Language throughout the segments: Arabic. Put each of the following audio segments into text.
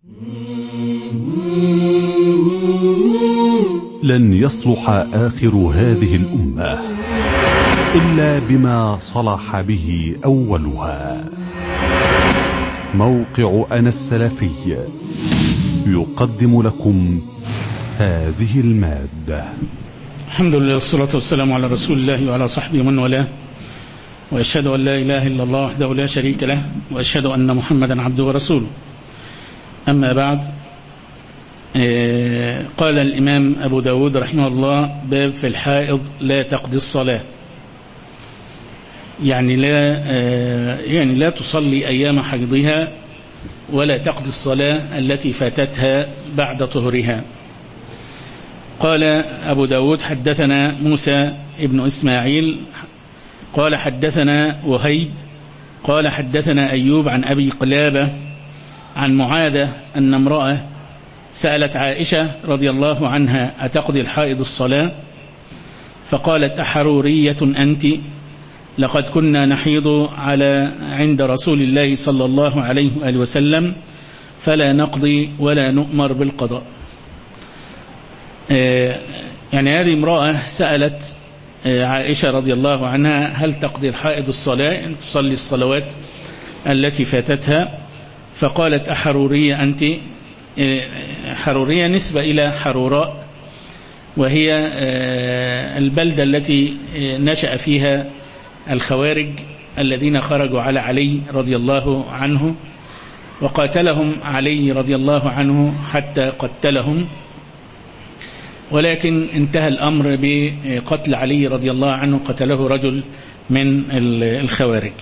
لن يصلح آخر هذه الأمة إلا بما صلح به أولها. موقع أنا السلفي يقدم لكم هذه المادة. الحمد لله والصلاة والسلام على رسول الله وعلى صحبه ومن والاه، وأشهد أن لا إله إلا الله وحده لا شريك له، وأشهد أن محمدا عبده ورسوله. أما بعد، قال الإمام أبو داود رحمه الله: باب في الحائض لا تقضي الصلاة، يعني لا تصلي أيام حيضها ولا تقضي الصلاة التي فاتتها بعد طهرها. قال أبو داود: حدثنا موسى ابن إسماعيل قال حدثنا وهيب قال حدثنا أيوب عن أبي قلابة عن معاذة أن امرأة سألت عائشة رضي الله عنها: أتقضي الحائض الصلاة؟ فقالت: أحرورية أنت؟ لقد كنا نحيض عند رسول الله صلى الله عليه وآله وسلم فلا نقضي ولا نؤمر بالقضاء. يعني هذه امرأة سألت عائشة رضي الله عنها: هل تقضي الحائض الصلاة، أن تصلي الصلوات التي فاتتها؟ فقالت: أحرورية أنت؟ حرورية نسبة إلى حروراء، وهي البلدة التي نشأ فيها الخوارج الذين خرجوا على علي رضي الله عنه، وقاتلهم علي رضي الله عنه حتى قتلهم، ولكن انتهى الأمر بقتل علي رضي الله عنه، قتله رجل من الخوارج.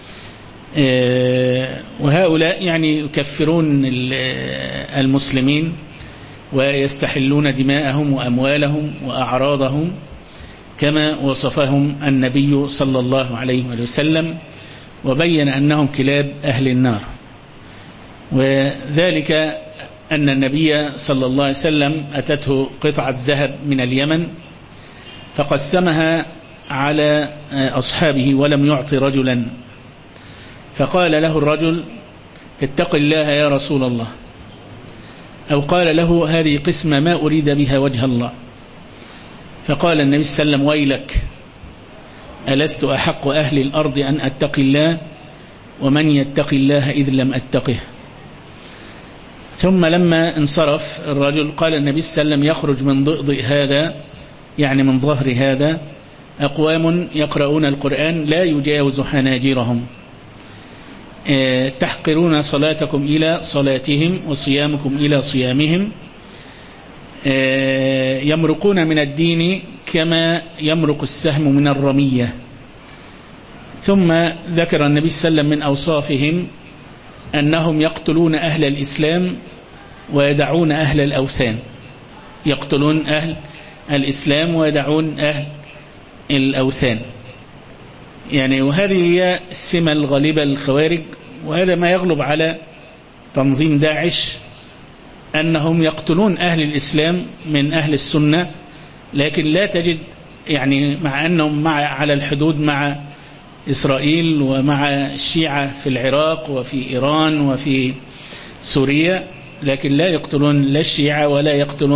وهؤلاء يعني يكفرون المسلمين ويستحلون دماءهم وأموالهم وأعراضهم كما وصفهم النبي صلى الله عليه وسلم، وبين أنهم كلاب أهل النار. وذلك أن النبي صلى الله عليه وسلم أتته قطعة ذهب من اليمن فقسمها على أصحابه ولم يعطي رجلا، فقال له الرجل: اتق الله يا رسول الله، أو قال له: هذه قسمة ما أريد بها وجه الله. فقال النبي صلى الله عليه وسلم: ويلك، ألست أحق أهل الأرض أن أتقي الله، ومن يتقي الله إذ لم أتقه. ثم لما انصرف الرجل قال النبي صلى الله عليه وسلم: يخرج من ضئضئ هذا، يعني من ظهر هذا، أقوام يقرؤون القرآن لا يجاوز حناجرهم، تحقرون صلاتكم إلى صلاتهم وصيامكم إلى صيامهم، يمرقون من الدين كما يمرق السهم من الرمية. ثم ذكر النبي صلى الله عليه وسلم من أوصافهم أنهم يقتلون أهل الإسلام ويدعون أهل الأوثان، يقتلون أهل الإسلام ويدعون أهل الأوثان. يعني وهذه هي السمة الغالبة للخوارج، وهذا ما يغلب على تنظيم داعش، أنهم يقتلون أهل الإسلام من أهل السنة، لكن لا تجد، يعني مع أنهم على الحدود مع إسرائيل ومع الشيعة في العراق وفي إيران وفي سوريا، لكن لا يقتلون لا الشيعة ولا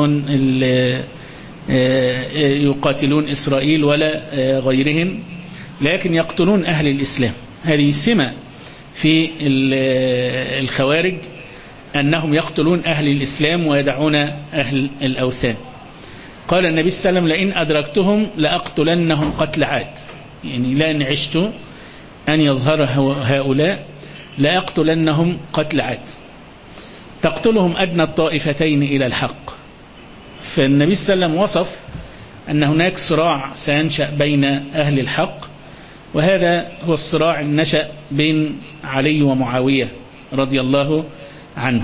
يقاتلون إسرائيل ولا غيرهم، لكن يقتلون أهل الإسلام. هذه سمة في الخوارج، أنهم يقتلون أهل الإسلام ويدعون أهل الأوثان. قال النبي صلى الله عليه وسلم: لئن أدركتهم لأقتلنهم قتل عاد، يعني لأن عشت أن يظهر هؤلاء لأقتلنهم قتل عاد، تقتلهم أدنى الطائفتين إلى الحق. فالنبي صلى الله عليه وسلم وصف أن هناك صراع سينشأ بين أهل الحق، وهذا هو الصراع النشأ بين علي ومعاوية رضي الله عنه،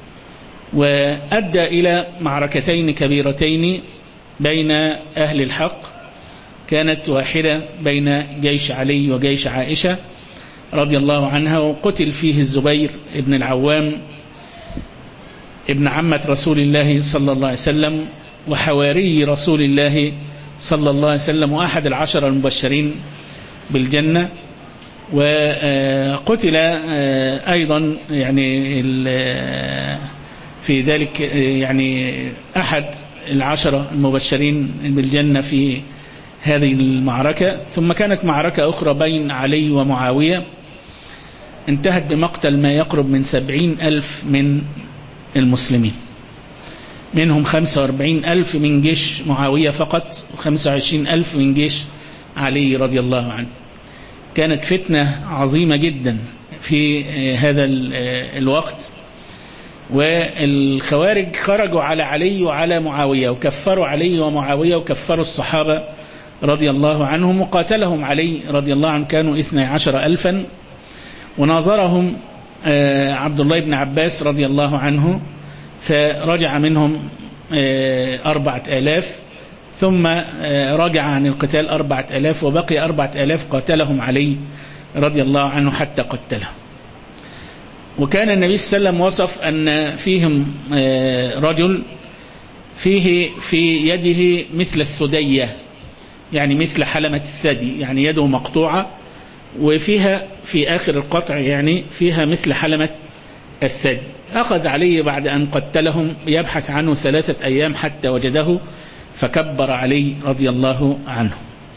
وأدى إلى معركتين كبيرتين بين أهل الحق. كانت واحدة بين جيش علي وجيش عائشة رضي الله عنها، وقتل فيه الزبير ابن العوام ابن عمة رسول الله صلى الله عليه وسلم وحواري رسول الله صلى الله عليه وسلم وأحد العشر المبشرين بالجنة. وقتل أيضا يعني في ذلك يعني أحد 10 المبشرين بالجنة في هذه المعركة. ثم كانت معركة أخرى بين علي ومعاوية انتهت بمقتل ما يقرب من 70,000 من المسلمين، منهم 45,000 من جيش معاوية فقط، و25,000 من جيش علي رضي الله عنه. كانت فتنة عظيمة جدا في هذا الوقت، والخوارج خرجوا على علي وعلى معاوية وكفروا علي ومعاوية وكفروا الصحابة رضي الله عنهم، وقاتلهم علي رضي الله عنه كانوا 12,000، وناظرهم عبد الله بن عباس رضي الله عنه فرجع منهم 4,000، ثم رجع عن القتال 4,000، وبقي 4,000 قاتلهم علي رضي الله عنه حتى قتلهم. وكان النبي صلى الله عليه وسلم وصف أن فيهم رجل فيه في يده مثل الثدية، يعني مثل حلمة الثدي، يعني يده مقطوعة وفيها في آخر القطع يعني فيها مثل حلمة الثدي. أخذ علي بعد أن قتلهم يبحث عنه 3 أيام حتى وجده، فكبر علي رضي الله عنه.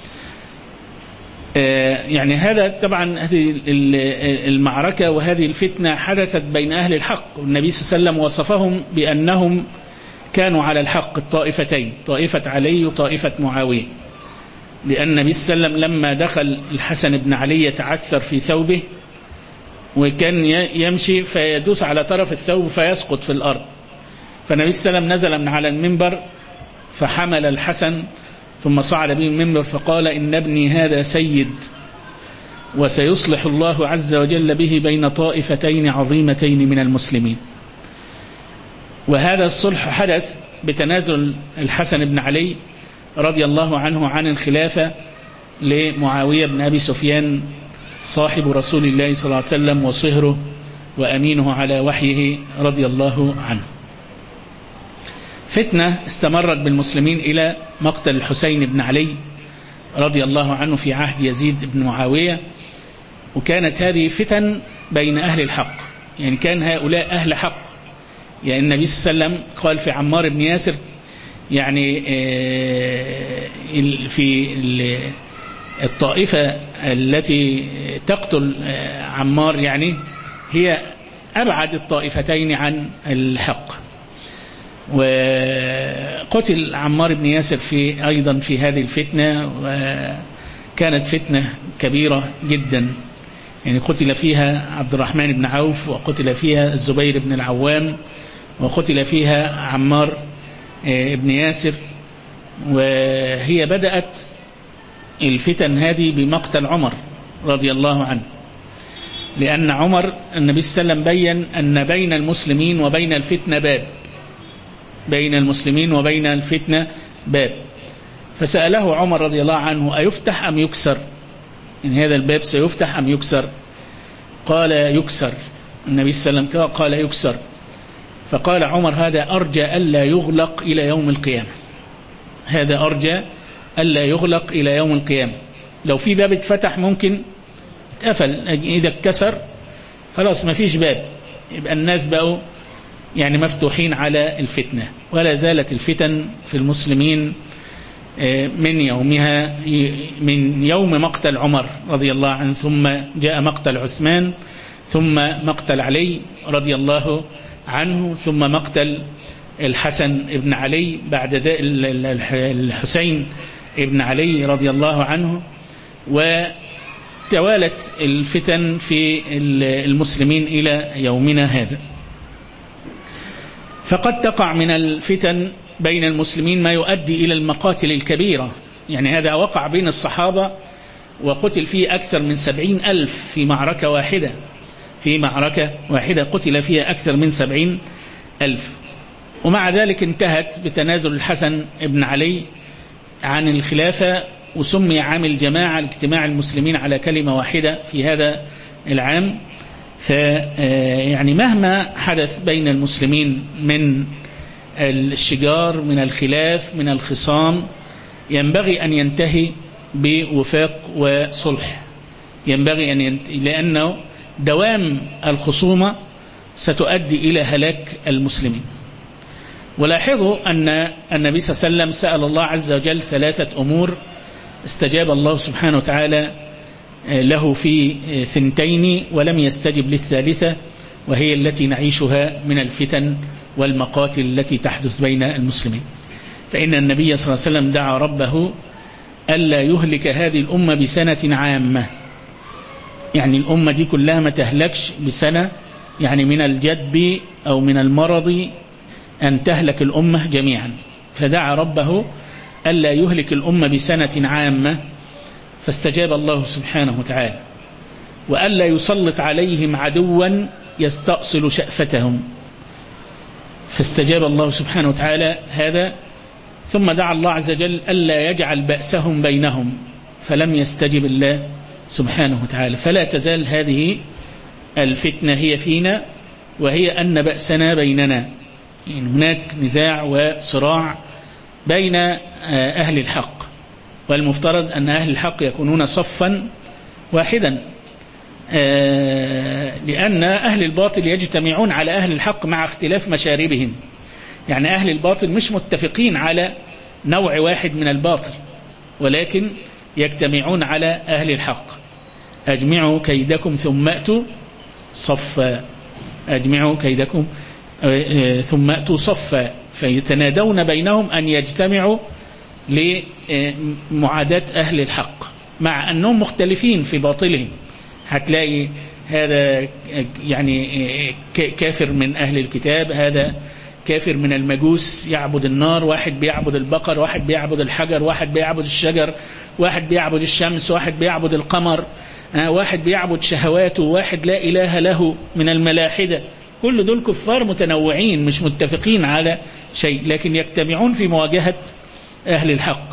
يعني هذا طبعا هذه المعركة وهذه الفتنة حدثت بين أهل الحق، والنبي صلى الله عليه وسلم وصفهم بأنهم كانوا على الحق الطائفتين، طائفة علي وطائفة معاوية، لأن النبي صلى الله عليه وسلم لما دخل الحسن بن علي يتعثر في ثوبه، وكان يمشي فيدوس على طرف الثوب فيسقط في الأرض، فالنبي صلى الله عليه وسلم نزل من على المنبر فحمل الحسن ثم صعد به المنبر فقال: إن ابني هذا سيد، وسيصلح الله عز وجل به بين طائفتين عظيمتين من المسلمين. وهذا الصلح حدث بتنازل الحسن بن علي رضي الله عنه عن الخلافة لمعاوية بن أبي سفيان صاحب رسول الله صلى الله عليه وسلم وصهره وأمينه على وحيه رضي الله عنه. فتنة استمرت بالمسلمين إلى مقتل الحسين بن علي رضي الله عنه في عهد يزيد بن معاوية، وكانت هذه فتن بين أهل الحق، يعني كان هؤلاء أهل حق. يعني النبي صلى الله عليه وسلم قال في عمار بن ياسر، يعني في الطائفة التي تقتل عمار يعني هي أبعد الطائفتين عن الحق. وقتل عمار بن ياسر أيضا في هذه الفتنة، وكانت فتنة كبيرة جدا، يعني قتل فيها عبد الرحمن بن عوف، وقتل فيها الزبير بن العوام، وقتل فيها عمار بن ياسر. وهي بدأت الفتن هذه بمقتل عمر رضي الله عنه، لأن عمر النبي صلى الله عليه وسلم بين أن بين المسلمين وبين الفتنة باب، بين المسلمين وبين الفتنة باب، فسأله عمر رضي الله عنه: أيفتح أم يكسر؟ إن هذا الباب سيفتح أم يكسر؟ قال: يكسر. النبي صلى الله عليه وسلم قال: يكسر. فقال عمر: هذا أرجى ألا يغلق إلى يوم القيامة، هذا أرجى ألا يغلق إلى يوم القيامة. لو في باب اتفتح ممكن اتقفل، إذا اتكسر خلاص ما فيش باب، يبقى الناس بقوا يعني مفتوحين على الفتنة. ولا زالت الفتن في المسلمين من يومها، من يوم مقتل عمر رضي الله عنه، ثم جاء مقتل عثمان، ثم مقتل علي رضي الله عنه، ثم مقتل الحسن ابن علي، بعد ذلك الحسين ابن علي رضي الله عنه. وتوالت الفتن في المسلمين إلى يومنا هذا. فقد تقع من الفتن بين المسلمين ما يؤدي إلى المقاتل الكبيرة، يعني هذا وقع بين الصحابة وقتل فيه أكثر من 70,000 في معركة واحدة، في معركة واحدة قتل فيها أكثر من 70,000. ومع ذلك انتهت بتنازل الحسن ابن علي عن الخلافة، وسمي عام الجماعة لاجتماع المسلمين على كلمة واحدة في هذا العام. يعني مهما حدث بين المسلمين من الشجار، من الخلاف، من الخصام، ينبغي أن ينتهي بوفاق وصلح، ينبغي أن ينتهي، لأنه دوام الخصومة ستؤدي إلى هلاك المسلمين. ولاحظوا أن النبي صلى الله عليه وسلم سأل الله عز وجل 3 أمور استجاب الله سبحانه وتعالى له في 2 ولم يستجب لل3، وهي التي نعيشها من الفتن والمقاتل التي تحدث بين المسلمين. فإن النبي صلى الله عليه وسلم دعا ربه ألا يهلك هذه الأمة بسنة عامة، يعني الأمة دي كلها ما تهلكش بسنة، يعني من الجدب أو من المرض أن تهلك الأمة جميعا. فدعا ربه ألا يهلك الأمة بسنة عامة، فاستجاب الله سبحانه وتعالى، وألا يسلط عليهم عدوا يستأصل شأفتهم، فاستجاب الله سبحانه وتعالى هذا. ثم دعا الله عز وجل ألا يجعل بأسهم بينهم، فلم يستجب الله سبحانه وتعالى. فلا تزال هذه الفتنة هي فينا، وهي أن بأسنا بيننا، يعني هناك نزاع وصراع بين أهل الحق، والمفترض أن أهل الحق يكونون صفا واحدا، لأن أهل الباطل يجتمعون على أهل الحق مع اختلاف مشاربهم. يعني أهل الباطل مش متفقين على نوع واحد من الباطل، ولكن يجتمعون على أهل الحق. أجمعوا كيدكم ثم أتوا صفا، أجمعوا كيدكم ثم أتوا صفا، فيتنادون بينهم أن يجتمعوا لمعاداة أهل الحق، مع أنهم مختلفين في باطلهم. هتلاقي هذا يعني كافر من أهل الكتاب، هذا كافر من المجوس يعبد النار، واحد بيعبد البقر، واحد بيعبد الحجر، واحد بيعبد الشجر، واحد بيعبد الشمس، واحد بيعبد القمر، واحد بيعبد شهواته، واحد لا إله له من الملاحدة. كل دول كفار متنوعين مش متفقين على شيء، لكن يجتمعون في مواجهة أهل الحق.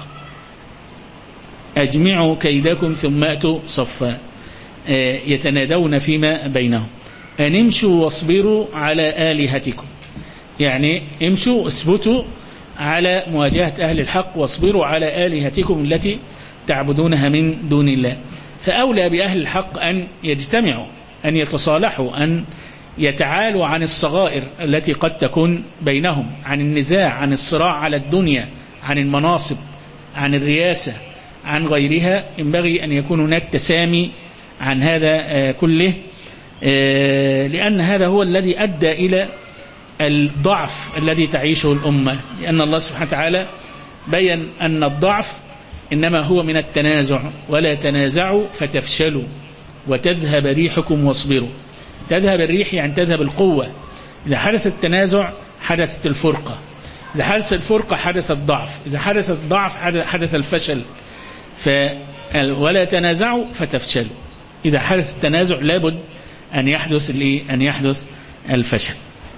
أجمعوا كيدكم ثم أتوا صفا، يتنادون فيما بينهم أن امشوا واصبروا على آلهتكم، يعني امشوا اثبتوا على مواجهة أهل الحق، واصبروا على آلهتكم التي تعبدونها من دون الله. فأولى بأهل الحق أن يجتمعوا، أن يتصالحوا، أن يتعالوا عن الصغائر التي قد تكون بينهم، عن النزاع، عن الصراع على الدنيا، عن المناصب، عن الرياسة، عن غيرها. ينبغي أن يكون هناك تسامي عن هذا كله، لأن هذا هو الذي أدى إلى الضعف الذي تعيشه الأمة، لأن الله سبحانه وتعالى بيّن أن الضعف إنما هو من التنازع، ولا تنازعوا فتفشلوا وتذهب ريحكم واصبروا. تذهب الريح يعني تذهب القوة. إذا حدث التنازع حدثت الفرقة، إذا حدث الفرقة حدث الضعف، إذا حدث الضعف حدث الفشل. ولا تنازعوا فتفشلوا، إذا حدث التنازع لابد أن يحدث الفشل.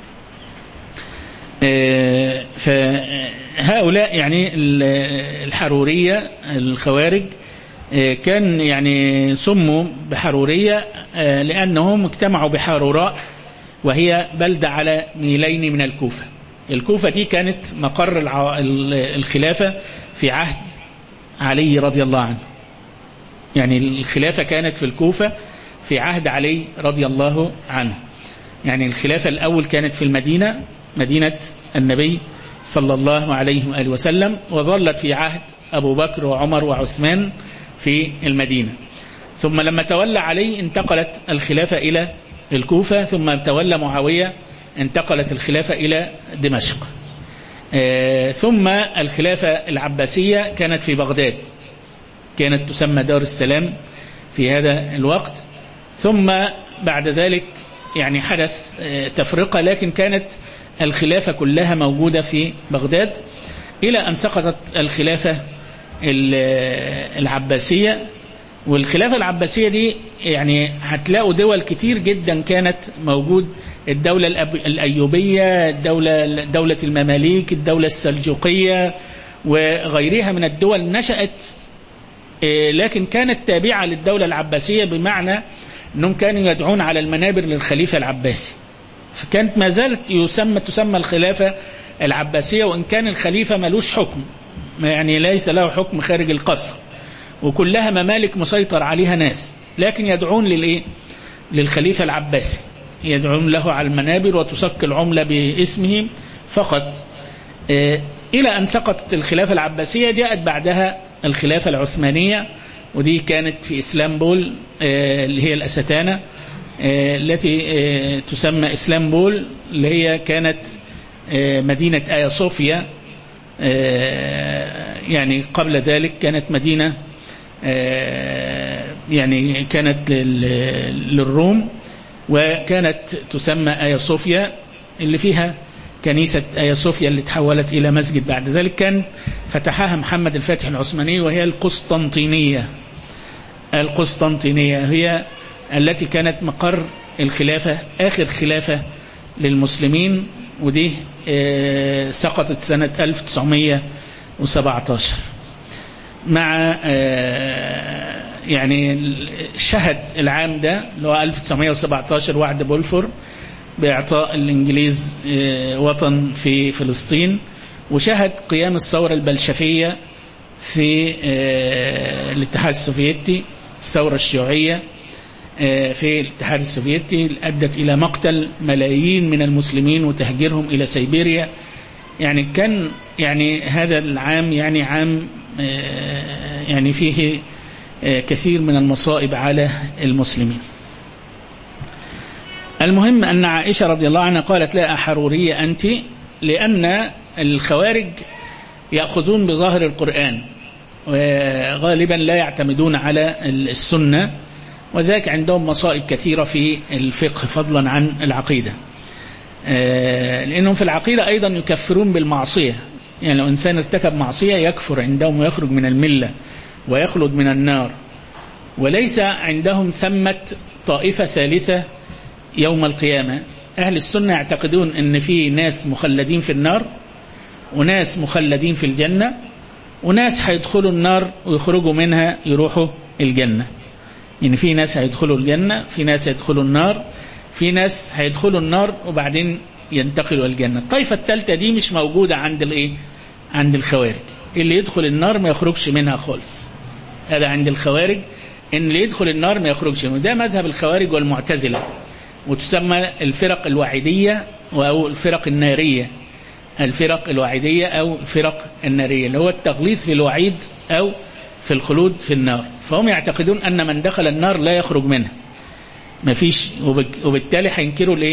فهؤلاء يعني الحرورية الخوارج كان يعني سموا بحرورية لأنهم اجتمعوا بحروراء، وهي بلدة على ميلين من الكوفة. الكوفة دي كانت مقر الخلافة في عهد علي رضي الله عنه، يعني الخلافة كانت في الكوفة في عهد علي رضي الله عنه. يعني الخلافة الأول كانت في المدينة، مدينة النبي صلى الله عليه وآله وسلم، وظلت في عهد أبو بكر وعمر وعثمان في المدينة. ثم لما تولى علي انتقلت الخلافة إلى الكوفة، ثم تولى معاوية انتقلت الخلافة إلى دمشق. ثم الخلافة العباسية كانت في بغداد، كانت تسمى دار السلام في هذا الوقت. ثم بعد ذلك يعني حدث تفرقة، لكن كانت الخلافة كلها موجودة في بغداد، إلى أن سقطت الخلافة العباسية. والخلافة العباسية دي يعني هتلاقوا دول كتير جدا كانت موجود، الدولة الأيوبية، دولة المماليك، الدولة السلجوقية وغيرها من الدول نشأت، لكن كانت تابعة للدولة العباسية، بمعنى أنهم كانوا يدعون على المنابر للخليفة العباسي. فكانت ما زالت تسمى الخلافة العباسية، وإن كان الخليفة ملوش حكم، يعني ليس له حكم خارج القصر، وكلها ممالك مسيطر عليها ناس، لكن يدعون للخليفة العباسي. يدعون له على المنابر وتسك العملة باسمهم فقط، إلى أن سقطت الخلافة العباسية. جاءت بعدها الخلافة العثمانية، ودي كانت في إسلامبول اللي هي الأستانة التي تسمى إسلامبول، اللي هي كانت مدينة آيا صوفيا. يعني قبل ذلك كانت مدينة يعني كانت للروم، وكانت تسمى آيا صوفيا اللي فيها كنيسة آيا صوفيا اللي تحولت إلى مسجد بعد ذلك. كان فتحها محمد الفاتح العثماني، وهي القسطنطينية. القسطنطينية هي التي كانت مقر الخلافة، آخر خلافة للمسلمين، ودي سقطت سنة 1917 مع يعني شهد العام ده اللي هو 1917 وعد بولفور بإعطاء الإنجليز وطن في فلسطين، وشهد قيام الثورة البلشفية في الاتحاد السوفيتي، الثورة الشيوعية في الاتحاد السوفيتي أدت إلى مقتل ملايين من المسلمين وتهجيرهم إلى سيبيريا. يعني كان يعني هذا العام يعني عام يعني فيه كثير من المصائب على المسلمين. المهم أن عائشة رضي الله عنها قالت: لا أحرورية أنت، لأن الخوارج يأخذون بظاهر القرآن وغالبا لا يعتمدون على السنة، وذلك عندهم مصائب كثيرة في الفقه فضلا عن العقيدة، لأنهم في العقيدة أيضا يكفرون بالمعصية. يعني لو إنسان ارتكب معصية يكفر عندهم ويخرج من الملة ويخلد من النار، وليس عندهم ثمة طائفة ثالثة يوم القيامة. أهل السنة يعتقدون أن في ناس مخلدين في النار، وناس مخلدين في الجنة، وناس هيدخلوا النار ويخرجوا منها يروحوا الجنة. يعني في ناس هيدخلوا الجنة، في ناس هيدخلوا النار، في ناس هيدخلوا النار وبعدين ينتقلوا الجنة. الطائفة الثالثة دي مش موجودة عند الخوارج. اللي يدخل النار ما يخرجش منها خالص. هذا عند الخوارج، ان اللي يدخل النار ما يخرجش منها. ده مذهب الخوارج والمعتزلة، وتسمى الفرق الوعيدية أو الفرق النارية. الفرق الوعيدية أو الفرق النارية اللي هو التغليظ في الوعيد أو في الخلود في النار. فهم يعتقدون أن من دخل النار لا يخرج منها، ما فيش، وبالتالي هينكروا الايه؟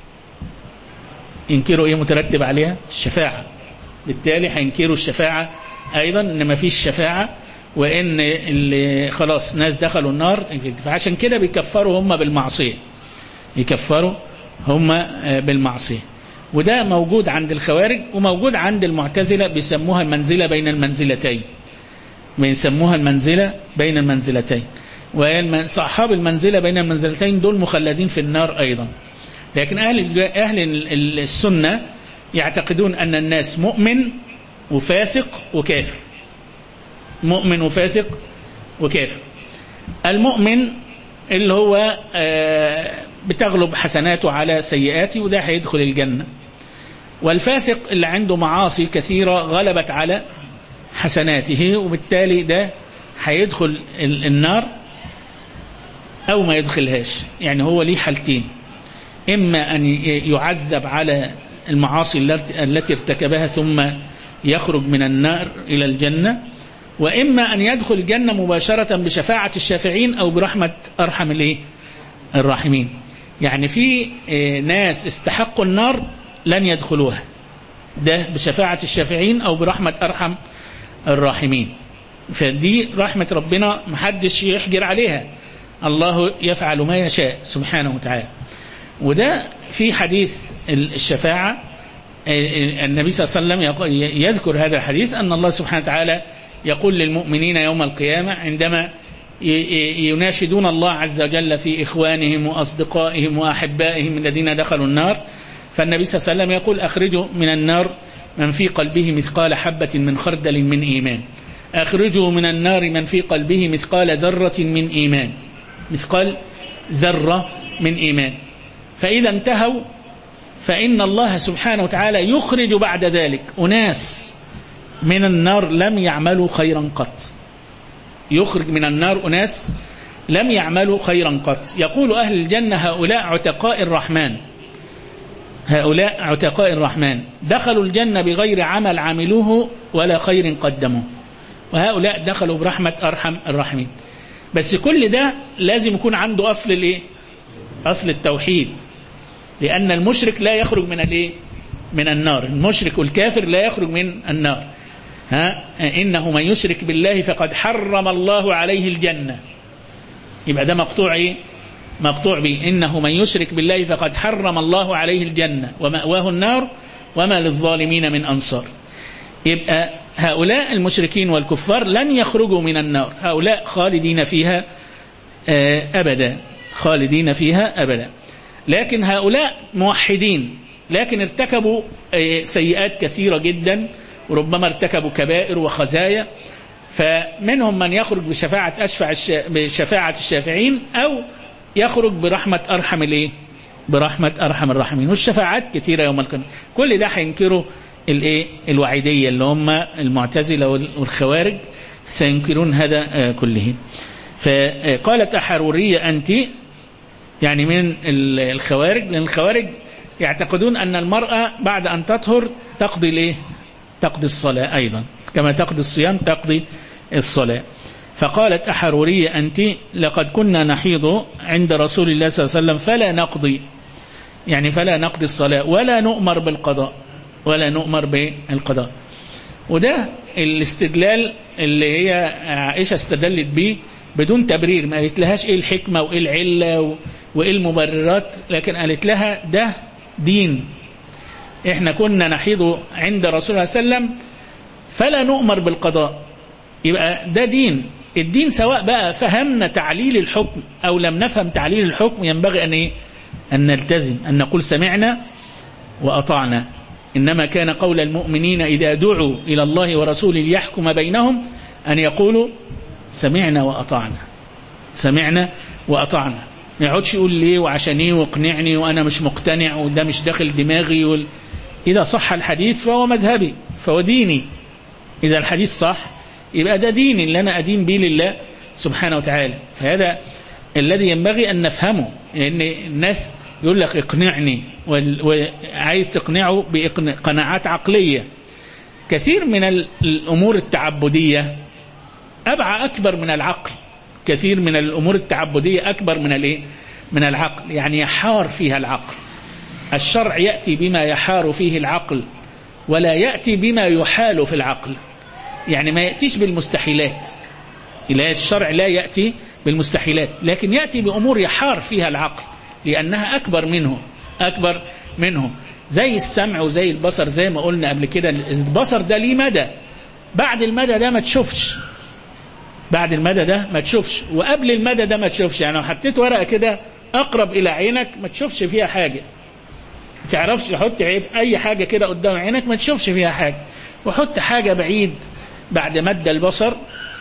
ينكروا ايه مترتب عليها؟ الشفاعة. بالتالي هينكروا الشفاعة أيضا، ان ما فيش شفاعة، وان اللي خلاص ناس دخلوا النار. فعشان كده بيكفروا هم بالمعصية، يكفروا هم بالمعصية. وده موجود عند الخوارج وموجود عند المعتزلة، بيسموها المنزلة بين المنزلتين، بيسموها المنزلة بين المنزلتين. وصحاب المنزلة بين المنزلتين دول مخلدين في النار أيضا. لكن أهل السنة يعتقدون أن الناس مؤمن وفاسق وكافر، مؤمن وفاسق وكافر. المؤمن اللي هو بتغلب حسناته على سيئاته، وده هيدخل الجنة. والفاسق اللي عنده معاصي كثيرة غلبت على حسناته، وبالتالي ده هيدخل النار أو ما يدخلهاش. يعني هو ليه حالتين: إما أن يعذب على المعاصي التي ارتكبها ثم يخرج من النار إلى الجنة، وإما أن يدخل الجنة مباشرة بشفاعة الشافعين أو برحمة أرحم الراحمين. يعني في ناس استحقوا النار لن يدخلوها، ده بشفاعة الشافعين أو برحمة أرحم الراحمين. فدي رحمة ربنا محدش يحجر عليها، الله يفعل ما يشاء سبحانه وتعالى. وده في حديث الشفاعة النبي صلى الله عليه وسلم يذكر هذا الحديث، أن الله سبحانه وتعالى يقول للمؤمنين يوم القيامة عندما يناشدون الله عز وجل في إخوانهم وأصدقائهم وأحبائهم الذين دخلوا النار، فالنبي صلى الله عليه وسلم يقول: أخرجوا من النار من في قلبه مثقال حبة من خردل من إيمان، أخرجوا من النار من في قلبه مثقال ذرة من إيمان، مثقال ذرة من إيمان. فإذا انتهوا فإن الله سبحانه وتعالى يخرج بعد ذلك أناس من النار لم يعملوا خيرا قط. يخرج من النار أناس لم يعملوا خيرا قط. يقول أهل الجنة هؤلاء عتقاء الرحمن، هؤلاء عتقاء الرحمن دخلوا الجنة بغير عمل عملوه ولا خير قدموه، وهؤلاء دخلوا برحمة أرحم الراحمين. بس كل ده لازم يكون عنده أصل الإيه؟ أصل التوحيد، لأن المشرك لا يخرج من الإيه؟ من النار. المشرك والكافر لا يخرج من النار. إنه من يشرك بالله فقد حرم الله عليه الجنة، يبقى ده مقطوع إيه؟ مقطوع به. إنه من يشرك بالله فقد حرم الله عليه الجنة ومأواه النار وما للظالمين من أنصار. يبقى هؤلاء المشركين والكفار لن يخرجوا من النار، هؤلاء خالدين فيها أبدا، خالدين فيها أبدا. لكن هؤلاء موحدين لكن ارتكبوا سيئات كثيرة جدا، وربما ارتكبوا كبائر وخزايا، فمنهم من يخرج بشفاعة الشافعين أو يخرج برحمة أرحم الإيه؟ برحمة أرحم الراحمين. والشفاعات كثيرة يوم القيامة. كل ده هينكروا الإيه؟ الوعيدية اللي هم المعتزلة والخوارج سينكرون هذا كله. فقالت أحرورية أنت، يعني من الخوارج، لأن الخوارج يعتقدون أن المرأة بعد أن تطهر تقضي الإيه؟ تقضي الصلاة أيضا، كما تقضي الصيام تقضي الصلاة. فقالت أحرورية أنت لقد كنا نحيض عند رسول الله صلى الله عليه وسلم فلا نقضي، يعني فلا نقضي الصلاة ولا نؤمر بالقضاء، ولا نؤمر بالقضاء. وده الاستدلال اللي هي عائشة استدلت به بدون تبرير، ما قالت لهاش ايه الحكمة وايه العلة وايه المبررات، لكن قالت لها ده دين، احنا كنا نحيض عند رسول الله صلى الله عليه وسلم فلا نؤمر بالقضاء، يبقى ده دين. الدين سواء بقى فهمنا تعليل الحكم أو لم نفهم تعليل الحكم ينبغي أن إيه؟ أن نلتزم، أن نقول سمعنا وأطعنا. إنما كان قول المؤمنين إذا دعوا إلى الله ورسوله ليحكم بينهم أن يقولوا سمعنا وأطعنا، سمعنا وأطعنا. ما يقعدش يقول ليه وعشان ايه واقنعني وأنا مش مقتنع وده مش داخل دماغي إذا صح الحديث فهو مذهبي فهو ديني، إذا الحديث صح يبقى ده ديني اللي أنا أدين به لله سبحانه وتعالى. فهذا الذي ينبغي أن نفهمه، لأن الناس يقول لك اقنعني وعايز تقنعه بقناعات عقلية. كثير من الأمور التعبدية أكبر من العقل، كثير من الأمور التعبدية أكبر من الإيه؟ من العقل، يعني يحار فيها العقل. الشرع يأتي بما يحار فيه العقل ولا يأتي بما يحال في العقل، يعني ما يأتيش بالمستحيلات. إلى الشرع لا يأتي بالمستحيلات، لكن يأتي بأمور يحار فيها العقل لأنها أكبر منه، زي السمع وزي البصر. زي ما قلنا قبل كده البصر ده ليه مدى، بعد المدى ده ما تشوفش، بعد المدى ده ما تشوفش، وقبل المدى ده ما تشوفش. يعني لو حطيت ورقة كده أقرب إلى عينك ما تشوفش فيها حاجة، ما تعرفش تحط أي حاجة كده قدام عينك ما تشوفش فيها حاجة، وحط حاجة بعيد بعد مدى البصر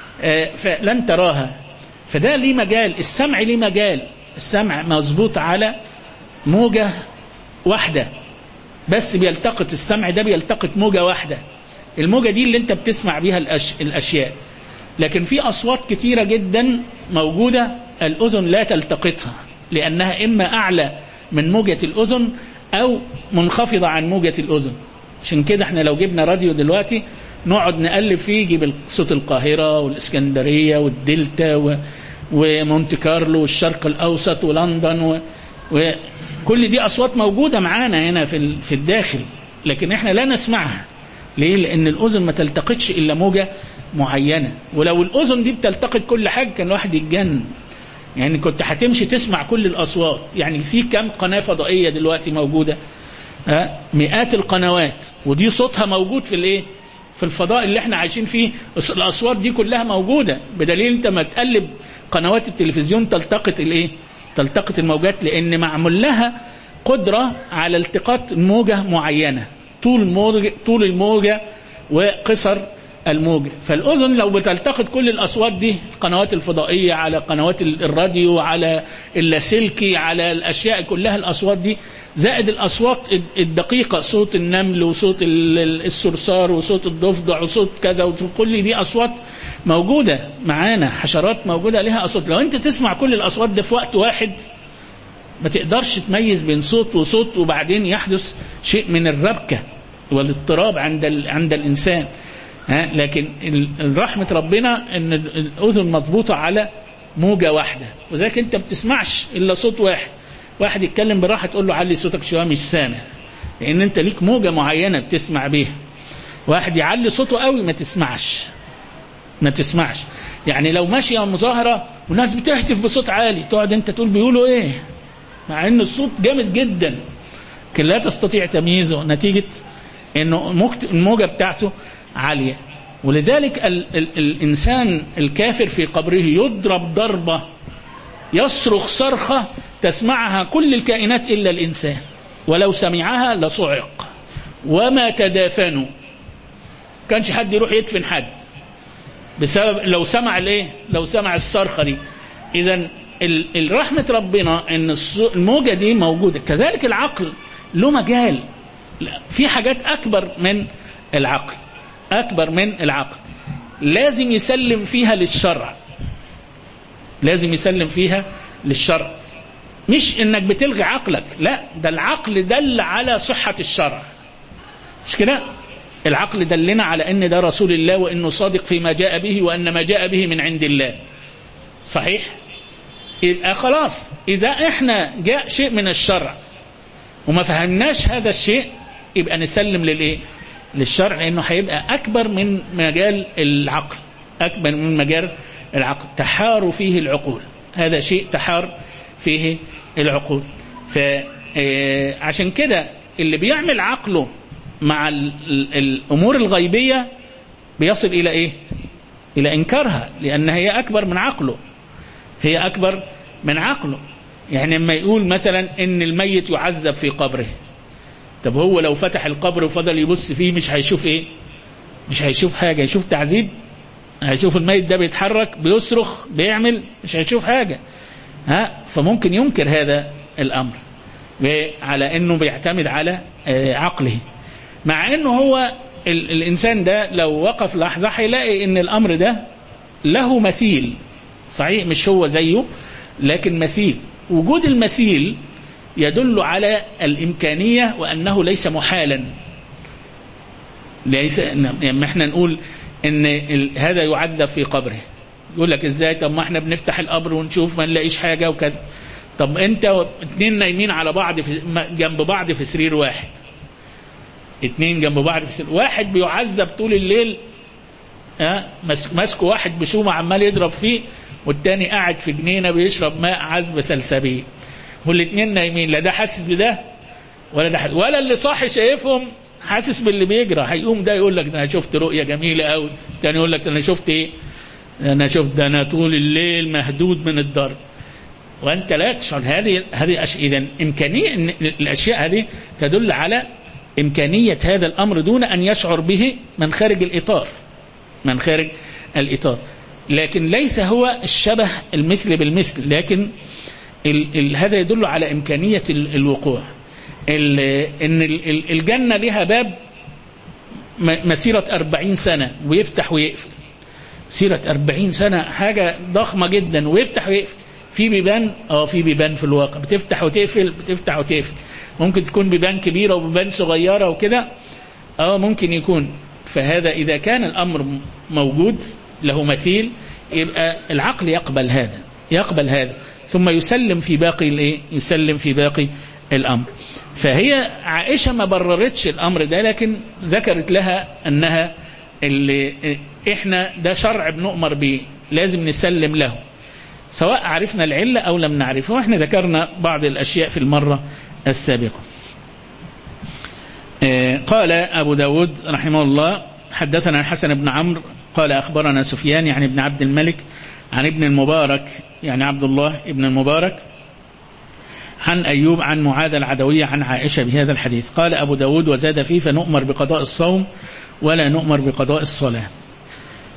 فلن تراها. فده ليه مجال، السمع ليه مجال، السمع مظبوط على موجة واحدة بس، بيلتقط السمع ده بيلتقط موجة واحدة، الموجة دي اللي انت بتسمع بيها الأشياء. لكن في أصوات كتيرة جدا موجودة الأذن لا تلتقطها، لأنها إما أعلى من موجة الأذن أو منخفضة عن موجة الأذن. عشان كده احنا لو جبنا راديو دلوقتي نقعد نقلب فيه يجيب صوت القاهرة والإسكندرية والدلتا ومونت كارلو والشرق الأوسط ولندن وكل دي أصوات موجودة معانا هنا في الداخل، لكن احنا لا نسمعها. ليه؟ لأن الأذن ما تلتقطش إلا موجة معينة، ولو الأذن دي بتلتقط كل حاجة كان الواحد يتجنن، يعني كنت هتمشي تسمع كل الأصوات. يعني في كم قناة فضائية دلوقتي موجودة؟ مئات القنوات، ودي صوتها موجود في الفضاء اللي احنا عايشين فيه، الأصوات دي كلها موجودة، بدليل انت ما تقلب قنوات التلفزيون تلتقط الموجات، لأن معمول لها قدرة على التقاط موجة معينة، طول الموجة وقصر الموجة. فالأذن لو بتلتقط كل الأصوات دي، القنوات الفضائية على قنوات الراديو على اللاسلكي على الأشياء كلها، الأصوات دي زائد الأصوات الدقيقة، صوت النمل وصوت الصرصار وصوت الضفدع وصوت كذا، وكل دي أصوات موجودة معانا، حشرات موجودة لها أصوات. لو أنت تسمع كل الأصوات دي في وقت واحد ما تقدرش تميز بين صوت وصوت، وبعدين يحدث شيء من الربكة والاضطراب عند الإنسان. لكن رحمة ربنا ان الأذن مضبوطة على موجة واحدة، وذلك انت بتسمعش الا صوت واحد يتكلم براحة تقول له علي صوتك شوية مش سامع، لان انت ليك موجة معينة بتسمع بيها. واحد يعلي صوته قوي ما تسمعش. يعني لو ماشية مظاهرة والناس بتهتف بصوت عالي، تقعد انت تقول بيقولوا ايه، مع ان الصوت جامد جدا، لكن لا تستطيع تمييزه نتيجة انه الموجة بتاعته عالية. ولذلك الإنسان الكافر في قبره يضرب ضربة، يصرخ صرخة تسمعها كل الكائنات إلا الإنسان، ولو سمعها لصعق وما تدافنوا. كانش حد يروح يدفن حد بسبب لو سمع الصرخة دي. إذن الرحمة ربنا إن الموجة دي موجودة. كذلك العقل له مجال، في حاجات أكبر من العقل لازم يسلم فيها للشرع، مش انك بتلغي عقلك، لا، ده العقل دل على صحة الشرع، مش كده؟ العقل دلنا على ان ده رسول الله وانه صادق فيما جاء به وان ما جاء به من عند الله، صحيح؟ يبقى خلاص اذا احنا جاء شيء من الشرع وما فهمناش هذا الشيء يبقى نسلم للشرع، لأنه هيبقى أكبر من مجال العقل، تحار فيه العقول، هذا شيء تحار فيه العقول. فعشان كده اللي بيعمل عقله مع الأمور الغيبية بيصل إلى إيه؟ إلى إنكارها، لأن هي أكبر من عقله. يعني لما يقول مثلا إن الميت يعذب في قبره، طب هو لو فتح القبر وفضل يبص فيه مش هيشوف ايه؟ مش هيشوف حاجة، هيشوف تعذيب؟ هيشوف الميت ده بيتحرك بيصرخ بيعمل؟ مش هيشوف حاجة. فممكن ينكر هذا الأمر على انه بيعتمد على عقله، مع انه هو الإنسان ده لو وقف لحظة هيلاقي ان الأمر ده له مثيل، صحيح مش هو زيه لكن مثيل. وجود المثيل يدل على الإمكانية وأنه ليس محالا. لما احنا نقول ان هذا يعذب في قبره، يقول لك ازاي؟ طب ما احنا بنفتح القبر ونشوف ما نلاقيش حاجة وكذا. طب انت اتنين نايمين على بعض جنب بعض في سرير واحد، واحد بيعذب طول الليل، ماسكه واحد بشومة عمال يضرب فيه، والتاني قاعد في جنينة بيشرب ماء عذب سلسبيل، والاثنين نايمين، لا ده حاسس بده ولا ده ولا اللي صاحي شايفهم حاسس باللي بيجرى. هيقوم ده يقول لك انا شفت رؤية جميلة قوي، الثاني يقول لك انا شفت ايه؟ انا شفت ده انا طول الليل مهدود من الضرب، وانت لا تشعر. هذه اذا امكانية الاشياء هذه تدل على امكانية هذا الامر دون ان يشعر به من خارج الاطار. لكن ليس هو الشبه المثل بالمثل، لكن هذا يدل على إمكانية الوقوع. إن الجنة لها باب مسيرة 40 سنة ويفتح ويقفل، مسيرة 40 سنة حاجة ضخمة جدا، ويفتح ويقفل. في بيبان في الواقع بتفتح وتقفل. ممكن تكون بيبان كبيرة وبيبان صغيرة وكده، ممكن يكون. فهذا إذا كان الأمر موجود له مثيل يبقى العقل يقبل هذا ثم يسلم في باقي الأمر. فهي عائشة ما بررتش الأمر ده، لكن ذكرت لها أنها إحنا ده شرع بنؤمر به، لازم نسلم له سواء عرفنا العلة أو لم نعرفه. وإحنا ذكرنا بعض الأشياء في المرة السابقة. قال أبو داود رحمه الله حدثنا الحسن بن عمرو قال أخبرنا سفيان يعني ابن عبد الملك عن ابن المبارك يعني عبد الله ابن المبارك عن أيوب عن معاذ العدوية عن عائشة بهذا الحديث. قال أبو داود وزاد فيه فنؤمر بقضاء الصوم ولا نؤمر بقضاء الصلاة.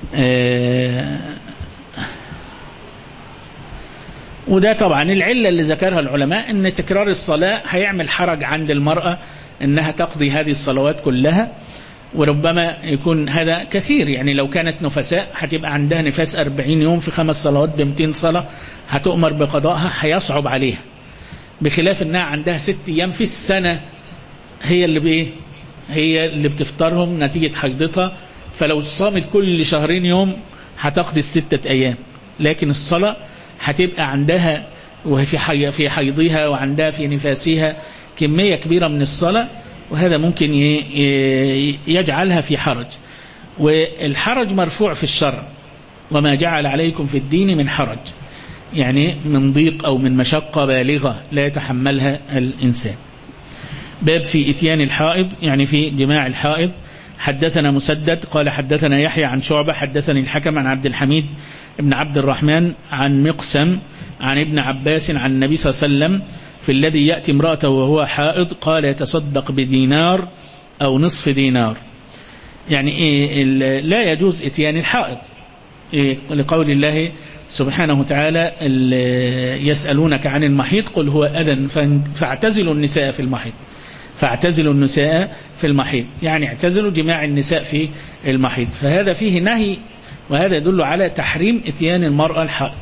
وده طبعا العلة اللي ذكرها العلماء ان تكرار الصلاة هيعمل حرج عند المرأة انها تقضي هذه الصلوات كلها، وربما يكون هذا كثير. يعني لو كانت نفساء هتبقى عندها نفاس 40 يوم في 5 صلوات ب200 صلاة هتؤمر بقضائها، هيصعب عليها، بخلاف انها عندها 6 أيام في السنة هي اللي بتفطرهم نتيجة حيضتها، فلو صامت كل 2 شهرين يوم هتقضي 6 أيام. لكن الصلاة هتبقى عندها وهي في حيضها وعندها في نفاسها كمية كبيرة من الصلاة، وهذا ممكن يجعلها في حرج. والحرج مرفوع في الشرع، وما جعل عليكم في الدين من حرج، يعني من ضيق أو من مشقة بالغة لا يتحملها الإنسان. باب في إتيان الحائض، يعني في جماع الحائض. حدثنا مسدد قال حدثنا يحيى عن شعبة حدثني الحكم عن عبد الحميد ابن عبد الرحمن عن مقسم عن ابن عباس عن النبي صلى الله عليه وسلم في الذي يأتي امرأته وهو حائض قال يتصدق بدينار أو نصف دينار. يعني لا يجوز إتيان الحائض لقول الله سبحانه وتعالى يسألونك عن المحيض قل هو أذى فاعتزلوا النساء في المحيض، فاعتزلوا النساء في المحيض، يعني اعتزلوا جماع النساء في المحيض. فهذا فيه نهي، وهذا يدل على تحريم إتيان المرأة الحائض،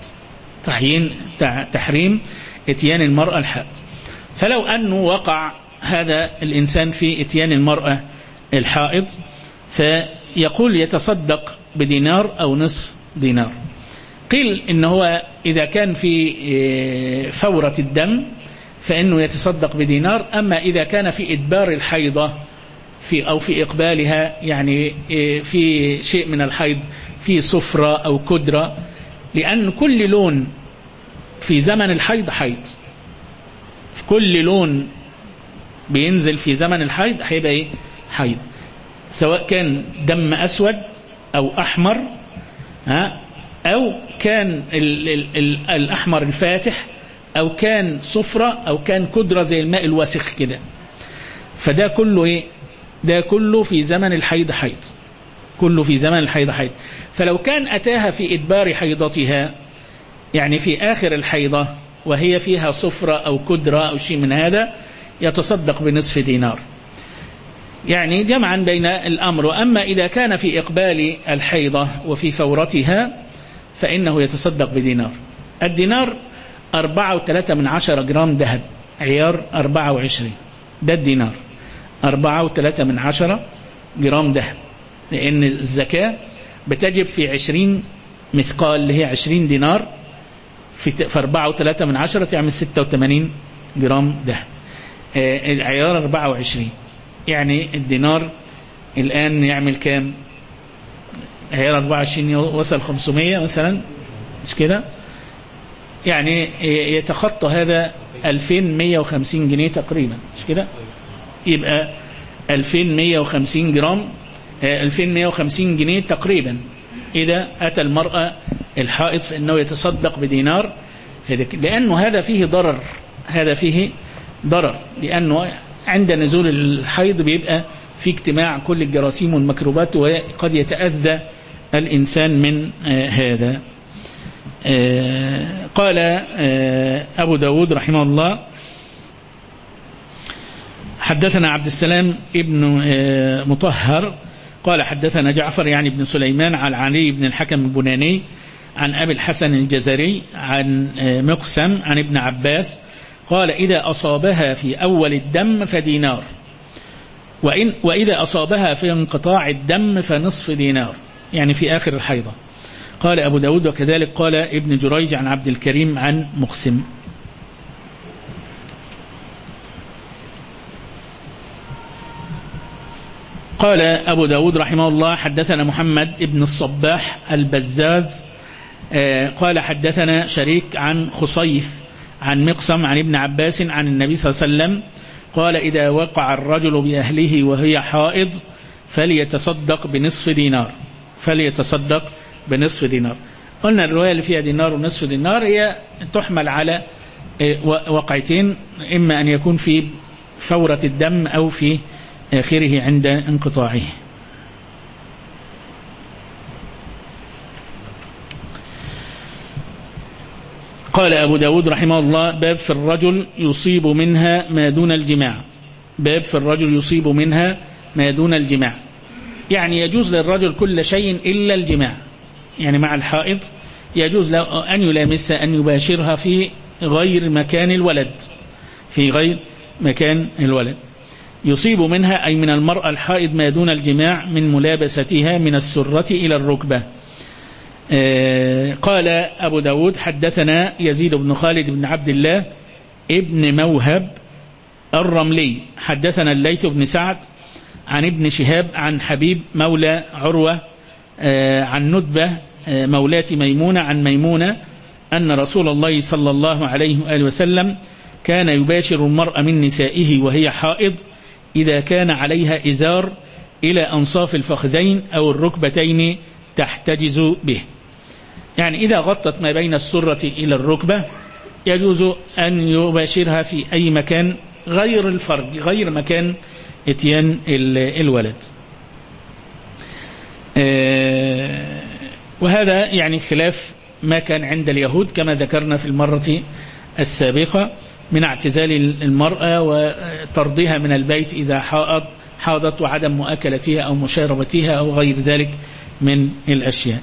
تحريم إتيان المرأة الحائض. فلو أنه وقع هذا الإنسان في إتيان المرأة الحائض فيقول يتصدق بدينار أو نصف دينار. قيل إن هو إذا كان في فورة الدم فإنه يتصدق بدينار، أما إذا كان في إدبار الحيضة أو في إقبالها، يعني في شيء من الحيض في صفرة أو كدرة، لأن كل لون في زمن الحيض حيض، في كل لون بينزل في زمن الحيض هيبقى حيض، سواء كان دم أسود أو أحمر أو كان الأحمر الفاتح أو كان صفرة أو كان كدرة زي الماء الوسخ كده. فده كله ده كله في زمن الحيض حيض، كله في زمن الحيض حيض. فلو كان أتاها في إدبار حيضتها، يعني في آخر الحيضة وهي فيها صفرة أو كدرة أو شيء من هذا، يتصدق بنصف دينار، يعني جمعا بين الأمر. أما إذا كان في إقبال الحيضة وفي فورتها فإنه يتصدق بدينار. الدينار 4.3 جرام ذهب، عيار 24، ده الدينار 4.3 جرام ذهب، لأن الزكاة بتجب في 20 مثقال اللي هي 20 دينار، في 4.3 تعمل 86 جرام ذهب. العيار 24، يعني الدينار الآن يعمل كام؟ عيار 24 وصل 500 مثلا، مش كده؟ يعني يتخطى هذا 2150 جنيه تقريبا، مش كده؟ يبقى 2150 جرام 2150 جنيه تقريبا. إذا أتى المرأة الحائض فإنه يتصدق بدينار، لأنه هذا فيه ضرر، هذا فيه ضرر، لأنه عند نزول الحيض بيبقى في اجتماع كل الجراثيم والميكروبات، وقد يتأذى الإنسان من هذا. قال أبو داود رحمه الله حدثنا عبد السلام ابن مطهر قال حدثنا جعفر يعني ابن سليمان عن علي بن الحكم البناني عن أبي الحسن الجزري عن مقسم عن ابن عباس قال إذا أصابها في أول الدم فدينار، وإذا أصابها في انقطاع الدم فنصف دينار، يعني في آخر الحيضة. قال أبو داود وكذلك قال ابن جريج عن عبد الكريم عن مقسم. قال أبو داود رحمه الله حدثنا محمد ابن الصباح البزاز قال حدثنا شريك عن خصيف عن مقسم عن ابن عباس عن النبي صلى الله عليه وسلم قال إذا وقع الرجل بأهله وهي حائض فليتصدق بنصف دينار، فليتصدق بنصف دينار. قلنا الرواية اللي فيها دينار ونصف دينار هي تحمل على وقعتين، إما أن يكون في فورة الدم أو في آخره عند انقطاعه. قال أبو داود رحمه الله: باب في الرجل يصيب منها ما دون الجماع. باب في الرجل يصيب منها ما دون الجماع، يعني يجوز للرجل كل شيء إلا الجماع. يعني مع الحائض يجوز له أن يلامسها، أن يباشرها في غير مكان الولد، في غير مكان الولد. يصيب منها أي من المرأة الحائض ما دون الجماع من ملابستها من السرة إلى الركبة. قال أبو داود: حدثنا يزيد بن خالد بن عبد الله ابن موهب الرملي حدثنا الليث بن سعد عن ابن شهاب عن حبيب مولى عروة عن ندبة مولاة ميمونة عن ميمونة أن رسول الله صلى الله عليه وآله وسلم كان يباشر المرأة من نسائه وهي حائض إذا كان عليها إزار إلى أنصاف الفخذين أو الركبتين تحتجز به. يعني إذا غطت ما بين السرة إلى الركبة يجوز أن يباشرها في أي مكان غير الفرج، غير مكان اتيان الولد. وهذا يعني خلاف ما كان عند اليهود كما ذكرنا في المرة السابقة من اعتزال المرأة وطردها من البيت إذا حاضت وعدم مؤاكلتها أو مشاربتها أو غير ذلك من الأشياء.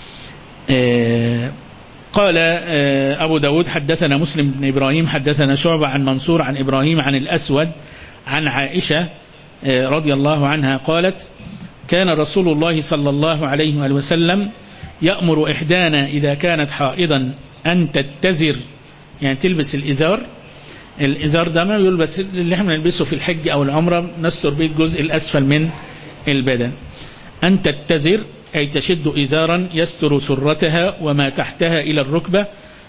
قال أبو داود: حدثنا مسلم بن إبراهيم حدثنا شعبة عن منصور عن إبراهيم عن الأسود عن عائشة رضي الله عنها قالت: كان رسول الله صلى الله عليه وآله وسلم يأمر إحدانا إذا كانت حائضا أن تتزر، يعني تلبس الإزار. الإزار ده ما يلبس اللي احنا نلبسه في الحج أو العمرة، نستر به الجزء الأسفل من البدن. أن تتزر أي تشد إزارا يستر سرتها وما تحتها إلى الركبة.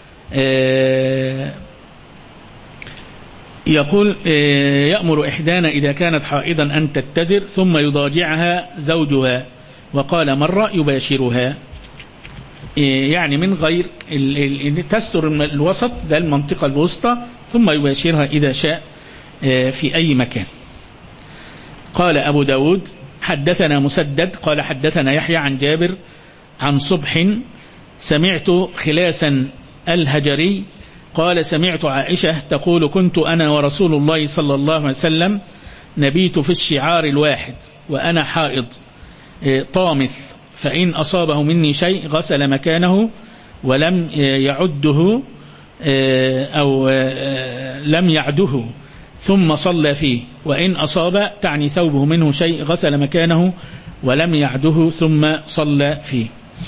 يقول: يأمر إحدانا إذا كانت حائضا أن تتزر ثم يضاجعها زوجها، وقال مرة يباشرها، يعني من غير تستر الوسط، ده المنطقة الوسطى، ثم يباشرها إذا شاء في أي مكان. قال أبو داود: حدثنا مسدد قال حدثنا يحيى عن جابر عن صبح سمعت خلاسا الهجري قال: سمعت عائشة تقول: كنت أنا ورسول الله صلى الله عليه وسلم نبيت في الشعار الواحد وأنا حائض طامث، فإن أصابه مني شيء غسل مكانه ولم يعده أو لم يعده ثم صلى فيه، وإن أصاب تعني ثوبه منه شيء غسل مكانه ولم يعده ثم صلى فيه.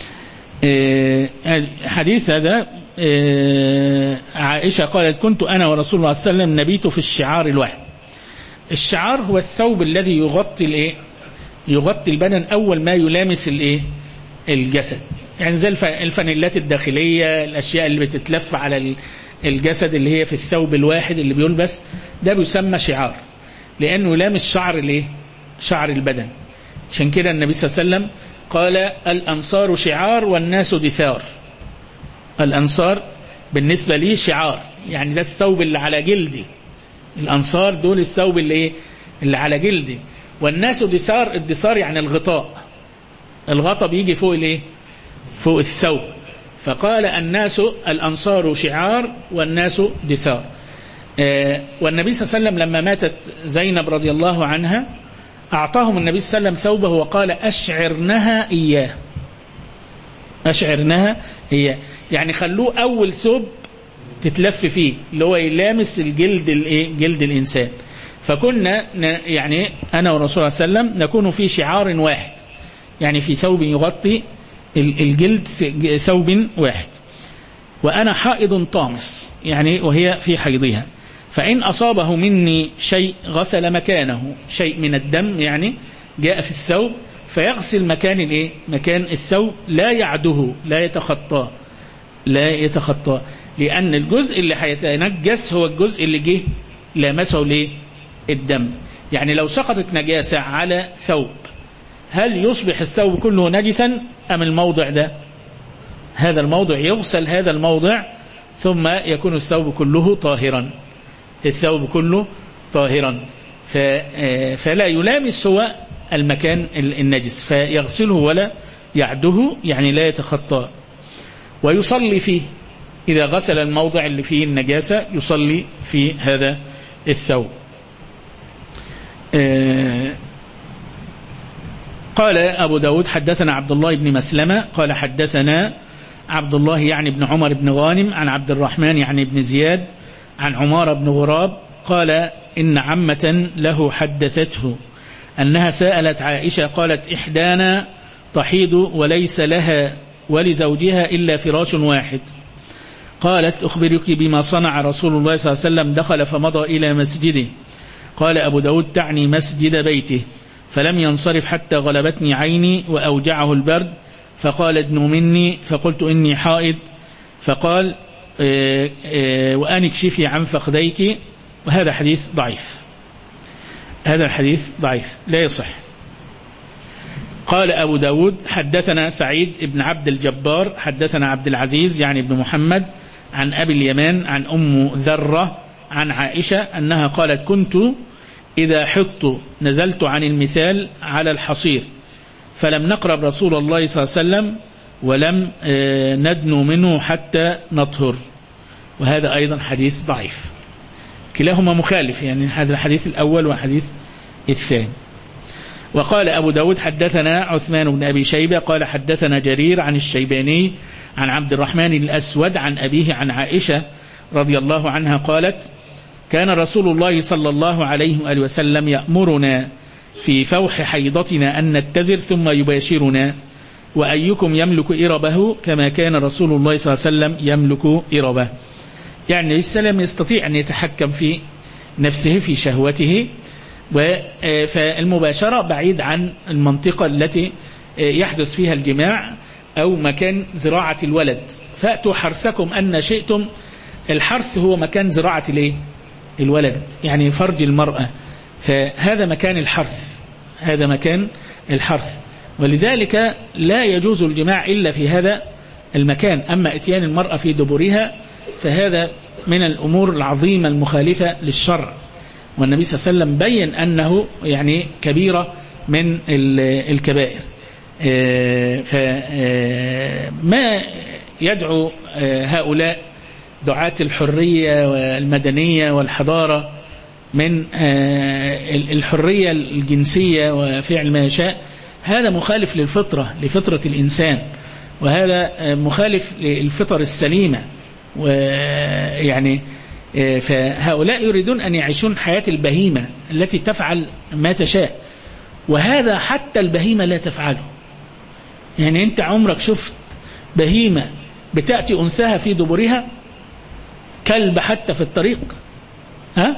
الحديث هذا عائشة قالت: كنت أنا ورسول الله صلى الله عليه وسلم نبيت في الشعار الواحد. الشعار هو الثوب الذي يغطي البدن أول ما يلامس الجسد، يعني زي الفانيلات الداخلية، الأشياء اللي بتتلف على الجسد اللي هي في الثوب الواحد اللي بيلبس، ده بيسمى شعار لأنه يلامس شعر البدن. عشان كده النبي صلى الله عليه وسلم قال: الأنصار شعار والناس دثار. الأنصار بالنسبة لي شعار، يعني ده الثوب اللي على جلدي. الأنصار دول الثوب اللي على جلدي، والناس دثار. الدثار يعني الغطاء بيجي فوق الثوب. فقال الأنصار شعار والناس دثار. والنبي صلى الله عليه وسلم لما ماتت زينب رضي الله عنها أعطاهم النبي صلى الله عليه وسلم ثوبه وقال: أشعرنها إياه. أشعرنها إياه يعني خلوه أول ثوب تتلف فيه، اللي هو يلامس جلد الإنسان. فكنا يعني أنا ورسول الله صلى الله عليه وسلم نكون في شعار واحد، يعني في ثوب يغطي الجلد، ثوب واحد. وأنا حائض طامس، يعني وهي في حيضها، فإن أصابه مني شيء غسل مكانه، شيء من الدم يعني جاء في الثوب، فيغسل مكان الثوب، لا يعده، لا يتخطى، لأن الجزء اللي هيتنجس هو الجزء اللي جه لامسه الدم. يعني لو سقطت نجاسة على ثوب، هل يصبح الثوب كله نجسا أم الموضع ده؟ هذا الموضع يغسل، هذا الموضع، ثم يكون الثوب كله طاهرا. فلا يلامس هو المكان النجس، فيغسله ولا يعده، يعني لا يتخطى. ويصلي فيه، إذا غسل الموضع اللي فيه النجاسة يصلي في هذا الثوب. قال أبو داود حدثنا عبد الله بن مسلمة قال حدثنا عبد الله يعني بن عمر بن غانم عن عبد الرحمن يعني بن زياد عن عمار بن غراب قال إن عمة له حدثته أنها سألت عائشة قالت إحدانا تحيض وليس لها ولزوجها إلا فراش واحد، قالت أخبرك بما صنع رسول الله صلى الله عليه وسلم، دخل فمضى إلى مسجده. قال أبو داود تعني مسجد بيته، فلم ينصرف حتى غلبتني عيني وأوجعه البرد، فقال ادنوا مني، فقلت إني حائض، فقال وأن اكشفي عن فخذيك. وهذا حديث ضعيف، هذا الحديث ضعيف لا يصح. قال أبو داود حدثنا سعيد بن عبد الجبار حدثنا عبد العزيز يعني بن محمد عن أبي اليمان عن أم ذرة عن عائشة أنها قالت كنت إذا حطت نزلت عن المثال على الحصير فلم نقرب رسول الله صلى الله عليه وسلم ولم ندنو منه حتى نطهر. وهذا أيضا حديث ضعيف، كلاهما مخالف، يعني هذا الحديث الأول والحديث الثاني. وقال أبو داود حدثنا عثمان بن أبي شيبة قال حدثنا جرير عن الشيباني عن عبد الرحمن الأسود عن أبيه عن عائشة رضي الله عنها قالت كان رسول الله صلى الله عليه وآله وسلم يأمرنا في فوح حيضتنا أن نتزر ثم يباشرنا، وأيكم يملك إربه كما كان رسول الله صلى الله عليه وسلم يملك إربه. يعني السلام يستطيع أن يتحكم في نفسه في شهوته، فالمباشرة بعيد عن المنطقة التي يحدث فيها الجماع أو مكان زراعة الولد. فأتوا حرثكم أن شئتم، الحرث هو مكان زراعة الولد يعني فرج المرأة، فهذا مكان الحرث، هذا مكان الحرث، ولذلك لا يجوز الجماع إلا في هذا المكان. أما إتيان المرأة في دبرها فهذا من الأمور العظيمة المخالفة للشرع، والنبي صلى الله عليه وسلم بين أنه يعني كبيرة من الكبائر. فما يدعو هؤلاء دعاة الحرية والمدنية والحضارة من الحرية الجنسية وفعل ما يشاء، هذا مخالف للفطرة، لفطرة الإنسان، وهذا مخالف للفطر السليمة. ويعني فهؤلاء يريدون أن يعيشون حياة البهيمة التي تفعل ما تشاء، وهذا حتى البهيمة لا تفعله. يعني أنت عمرك شفت بهيمة بتأتي أنثاها في دبرها؟ كلب حتى في الطريق، ها؟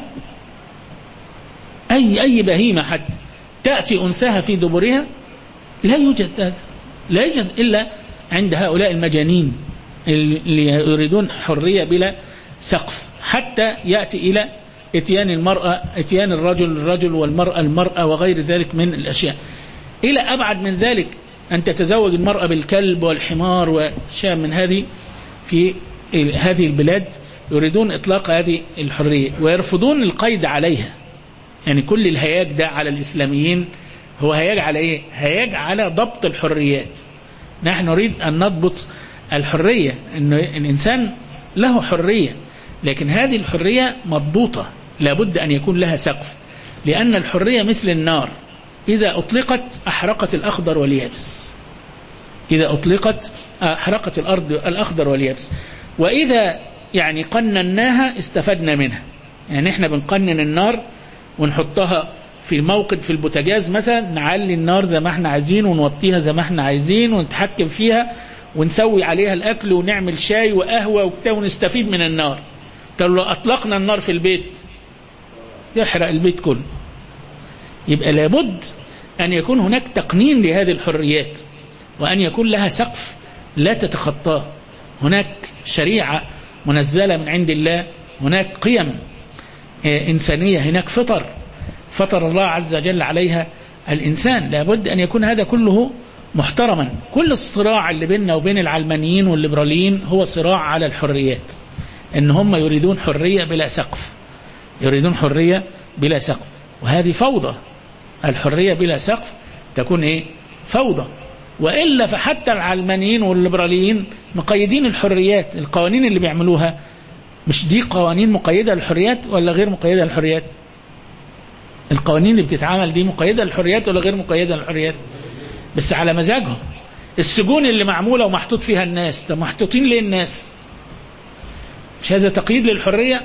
أي بهيمة حتى تأتي أنثاها في دبرها؟ لا يوجد هذا، لا يوجد إلا عند هؤلاء المجانين اللي يريدون حرية بلا سقف، حتى يأتي إلى اتيان المرأة اتيان الرجل والمرأة المرأة وغير ذلك من الأشياء، إلى أبعد من ذلك أن تتزوج المرأة بالكلب والحمار وشيء من هذه. في هذه البلاد يريدون إطلاق هذه الحرية ويرفضون القيد عليها. يعني كل الهياج ده على الإسلاميين هو هياج على إيه؟ هياج على ضبط الحريات. نحن نريد أن نضبط الحرية، أن الإنسان له حرية، لكن هذه الحرية مضبوطة، لابد أن يكون لها سقف، لأن الحرية مثل النار، إذا أطلقت أحرقت الأخضر واليابس، إذا أطلقت أحرقت الأرض الأخضر واليابس. وإذا يعني قنناها استفدنا منها. يعني إحنا بنقنن النار ونحطها في الموقد في البوتاجاز مثلا، نعلي النار زي ما احنا عايزين ونوطيها زي ما احنا عايزين ونتحكم فيها ونسوي عليها الأكل ونعمل شاي وقهوة وبتاع ونستفيد من النار. طب لو أطلقنا النار في البيت يحرق البيت كله. يبقى لابد أن يكون هناك تقنين لهذه الحريات، وأن يكون لها سقف لا تتخطاه. هناك شريعة منزلة من عند الله، هناك قيم إنسانية، هناك فطر الله عز وجل عليها الإنسان، لابد أن يكون هذا كله محترما. كل الصراع اللي بيننا وبين العلمانيين والليبراليين هو صراع على الحريات، إن هم يريدون حرية بلا سقف، يريدون حرية بلا سقف، وهذه فوضى. الحرية بلا سقف تكون إيه؟ فوضى. وإلا فحتى العلمانيين والليبراليين مقيدين الحريات. القوانين اللي بيعملوها مش دي قوانين مقيدة للحريات ولا غير مقيدة للحريات؟ القوانين اللي بتتعمل دي مقيدة للحريات ولا غير مقيدة للحريات؟ بس على مزاجهم. السجون اللي معمولة ومحطوط فيها الناس، طب محطوطين ليه الناس؟ مش هذا تقييد للحرية؟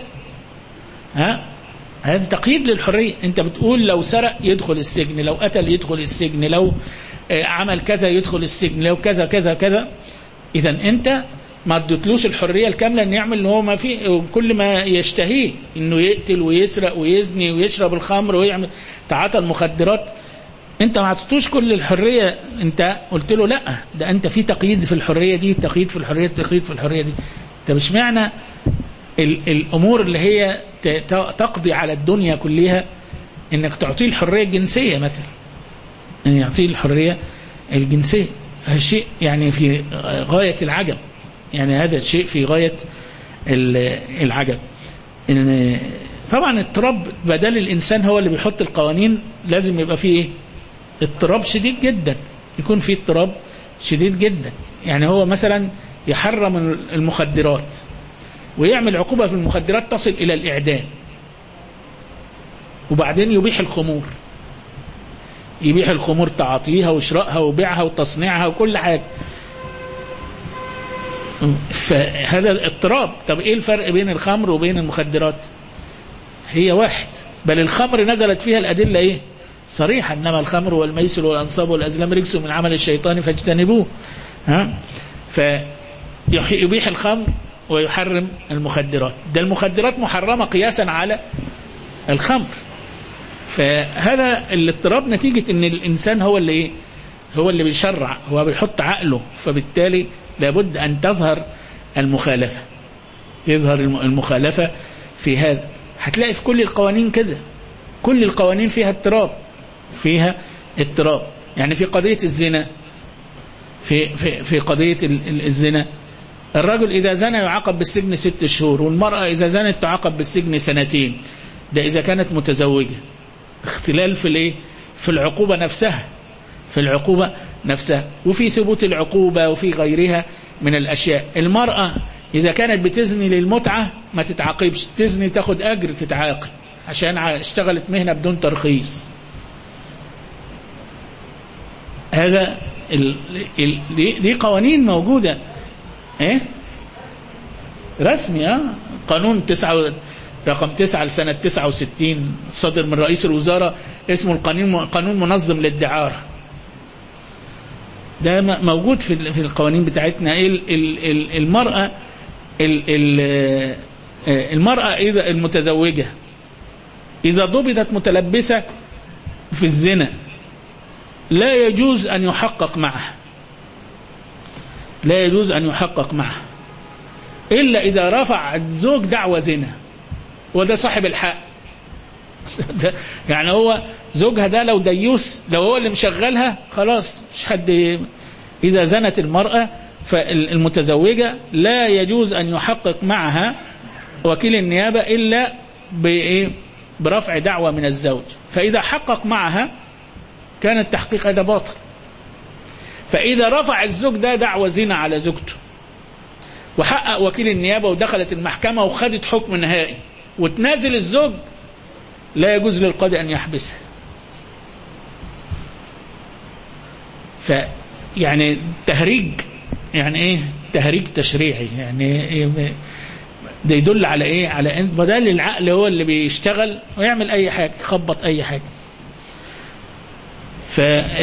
هذا تقييد للحرية. انت بتقول لو سرق يدخل السجن، لو قتل يدخل السجن، لو عمل كذا يدخل السجن، لو كذا كذا كذا. اذا انت ما اديتلوش الحرية الكاملة ان يعمل اللي هو ما فيه كل ما يشتهيه، انه يقتل ويسرق ويزني ويشرب الخمر ويعمل تعاطى المخدرات. انت ما اعطيتوش كل الحرية، انت قلت له لا، ده انت في تقييد في الحرية دي، تقييد في الحرية، تقييد في الحرية دي. انت مش معنى الامور اللي هي تقضي على الدنيا كلها انك تعطيه الحرية الجنسية مثلا، ان يعطيه الحرية الجنسية. هذا شيء يعني في غاية العجب، يعني هذا شيء في غاية العجب. طبعا اضطراب بدل الإنسان هو اللي بيحط القوانين، لازم يبقى فيه اضطراب شديد جدا، يكون فيه اضطراب شديد جدا. يعني هو مثلا يحرم المخدرات ويعمل عقوبة في المخدرات تصل إلى الإعدام، وبعدين يبيح الخمور، يبيح الخمور تعاطيها وشرائها وبيعها وتصنيعها وكل حاجة. فهذا الاضطراب. طب ايه الفرق بين الخمر وبين المخدرات؟ هي واحد، بل الخمر نزلت فيها الأدلة ايه صريحة، انما الخمر والميسر والأنصاب والأزلام رجس من عمل الشيطان فاجتنبوه. فيبيح الخمر ويحرم المخدرات. ده المخدرات محرمة قياسا على الخمر. فهذا الاضطراب نتيجة ان الإنسان هو اللي ايه، هو اللي بيشرع، هو بيحط عقله، فبالتالي لابد أن تظهر المخالفة، يظهر المخالفة في هذا. هتلاقي في كل القوانين كده، كل القوانين فيها اضطراب، فيها اضطراب. يعني في قضية الزنا، في قضية الزنا، الرجل إذا زنى يعاقب بالسجن 6 شهور، والمرأة إذا زنت تعاقب بالسجن 2. ده إذا كانت متزوجة. اختلال في العقوبة نفسها، في العقوبة نفسها، وفي ثبوت العقوبة، وفي غيرها من الأشياء. المرأة إذا كانت بتزني للمتعة ما تتعاقبش، تزني تاخد أجر تتعاقب عشان اشتغلت مهنة بدون ترخيص. هذا دي قوانين موجودة رسمي. قانون رقم 9 لسنة 69 صدر من رئيس الوزراء، اسمه قانون منظم للدعارة. ده موجود في القوانين بتاعتنا. المرأة إذا المتزوجة إذا ضبطت متلبسة في الزنا لا يجوز أن يحقق معها، لا يجوز أن يحقق معها إلا إذا رفع الزوج دعوى زنا، وده صاحب الحق. يعني هو زوجها ده لو ديوس، لو هو اللي مشغلها خلاص مش حد. إذا زنت المرأة فالمتزوجة لا يجوز أن يحقق معها وكيل النيابة إلا برفع دعوى من الزوج. فإذا حقق معها كان التحقيق هذا باطل. فإذا رفع الزوج ده دعوى زنا على زوجته وحقق وكيل النيابة ودخلت المحكمة وخدت حكم نهائي وتنازل الزوج، لا يجوز للقاضي أن يحبسها. يعني تهريج، يعني ايه تهريج تشريعي، يعني ده يدل على ايه، على ان بدل العقل هو اللي بيشتغل ويعمل اي حاجة، يخبط اي حاجة. ف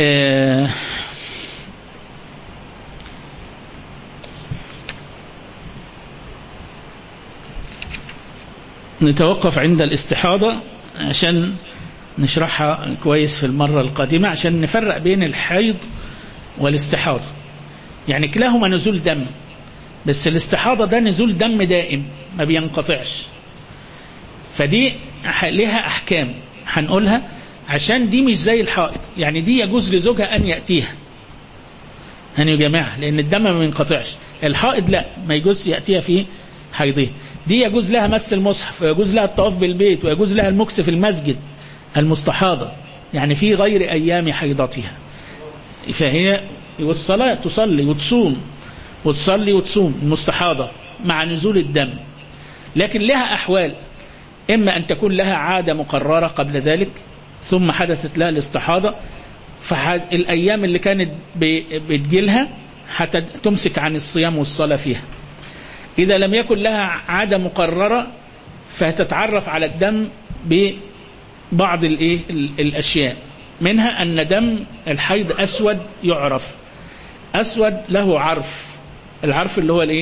نتوقف عند الاستحاضة عشان نشرحها كويس في المرة القادمة، عشان نفرق بين الحيض والاستحاضة. يعني كلاهما نزول دم، بس الاستحاضة ده نزول دم دائم ما بينقطعش. فدي لها أحكام هنقولها، عشان دي مش زي الحائض. يعني دي يجوز لزوجها أن يأتيها، يا جماعة، لأن الدم ما بينقطعش. الحائض لا، ما يجوز يأتيها في حيضه. دي يجوز لها مس المصحف، ويجوز لها الطواف بالبيت، ويجوز لها المكث في المسجد. المستحاضة يعني في غير أيام حيضتها، فهي والصلاة تصلي وتصوم وتصلي وتصوم المستحاضة مع نزول الدم، لكن لها أحوال، إما أن تكون لها عادة مقررة قبل ذلك ثم حدثت لها الاستحاضة، فالأيام اللي كانت بتجيلها حتى تمسك عن الصيام والصلاة فيها. إذا لم يكن لها عادة مقررة فتتعرف على الدم ببعض الأشياء، منها أن دم الحيض أسود يعرف، أسود له عرف، العرف اللي هو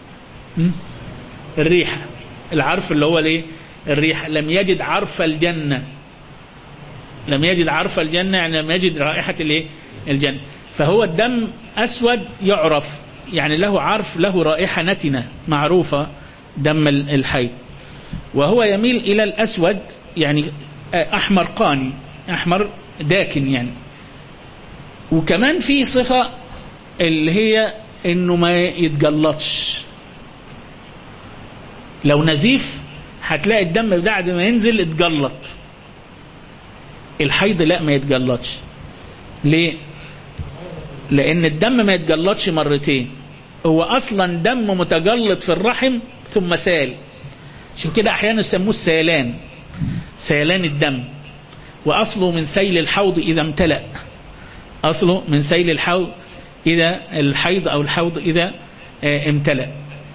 الريحة، العرف اللي هو الريحة. لم يجد عرف الجنة، لم يجد عرف الجنة يعني لم يجد رائحة الجنة، فهو الدم أسود يعرف، يعني له عرف، له رائحة نتنة معروفة دم الحيض. وهو يميل إلى الأسود يعني أحمر قاني، أحمر داكن يعني. وكمان في صفة اللي هي إنه ما يتجلطش، لو نزيف هتلاقي الدم بعد ما ينزل اتجلط، الحيض لا ما يتجلطش. ليه؟ لأن الدم ما يتجلطش مرتين، هو أصلا دم متجلط في الرحم ثم سال، عشان كده أحيانا يسموه السيلان، سيلان الدم. وأصله من سيل الحوض إذا امتلأ، أصله من سيل الحوض إذا الحيض أو الحوض إذا امتلأ.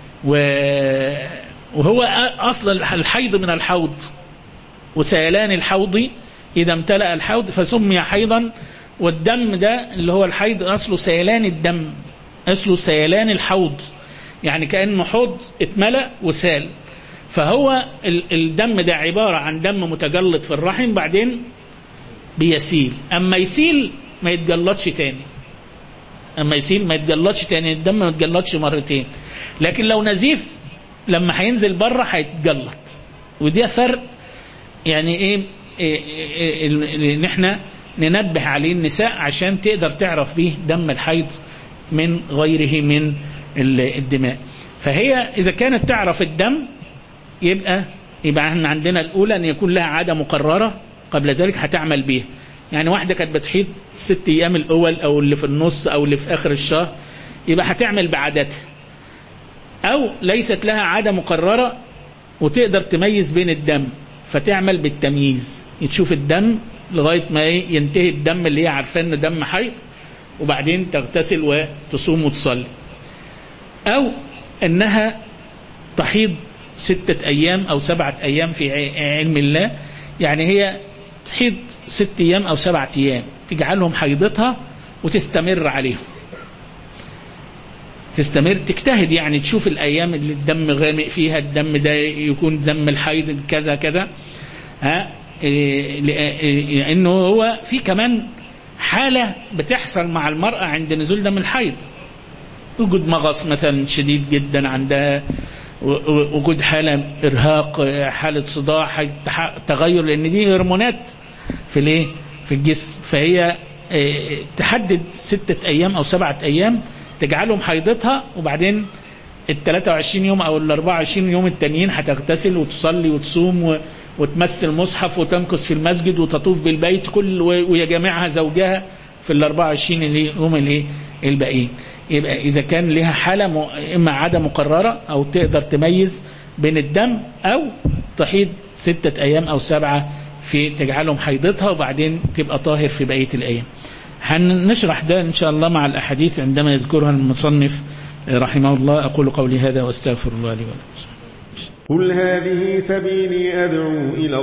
وهو أصل الحيض من الحوض، وسيلان الحوض إذا امتلأ الحوض فسمي حيضا. والدم ده اللي هو الحيض أصله سيلان الدم، أصله سيلان الحوض، يعني كأنه حوض اتملأ وسال. فهو الدم ده عبارة عن دم متجلط في الرحم بعدين بيسيل، أما يسيل ما يتجلطش تاني، أما يسيل ما يتجلطش تاني، الدم ما يتجلطش مرتين. لكن لو نزيف لما هينزل بره هيتجلط، ودي فرق يعني إن احنا ننبه عليه النساء عشان تقدر تعرف به دم الحيض من غيره من الدماء. فهي إذا كانت تعرف الدم يبقى احنا عندنا الأولى أن يكون لها عادة مقررة قبل ذلك هتعمل بيها. يعني واحدة كانت بتحيض 6 أيام الأول أو اللي في النص أو اللي في آخر الشهر، يبقى هتعمل بعادتها. أو ليست لها عادة مقررة وتقدر تميز بين الدم فتعمل بالتمييز، تشوف الدم لغاية ما ينتهي الدم اللي هي عارفة إنه دم حيض، وبعدين تغتسل وتصوم وتصلي. أو أنها تحيض 6 أيام أو 7 أيام في علم الله، يعني هي تحيض 6 أيام أو 7 أيام تجعلهم حيضتها وتستمر عليهم، تستمر تجتهد، يعني تشوف الأيام اللي الدم غامق فيها الدم ده يكون دم الحيض كذا كذا. لأنه هو في كمان حالة بتحصل مع المرأة عند نزول دم الحيض، وجود مغص مثلا شديد جدا عندها، وجود حالة إرهاق، حالة صداع، تغير، لأن دي هرمونات في الجسم. فهي تحدد 6 أيام أو 7 أيام تجعلهم حيضتها، وبعدين 23 يوم أو 24 يوم التانيين هتغتسل وتصلي وتصوم وتمثل مصحف وتمكث في المسجد وتطوف بالبيت ويجمعها زوجها في 24 يوم الباقيين. يبقى إذا كان لها حالة إما عادة مقررة أو تقدر تميز بين الدم، أو تحيض 6 أيام أو 7 في تجعلهم حيضتها وبعدين تبقى طاهر في بقية الأيام. هنشرح ده إن شاء الله مع الأحاديث عندما يذكرها المصنف رحمه الله. أقول قولي هذا واستغفر الله لي ولكم. قل هذه سبيلي أدعو إلى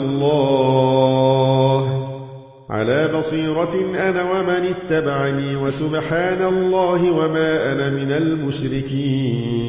الله على بصيرة أنا ومن اتبعني، وسبحان الله وما أنا من المشركين.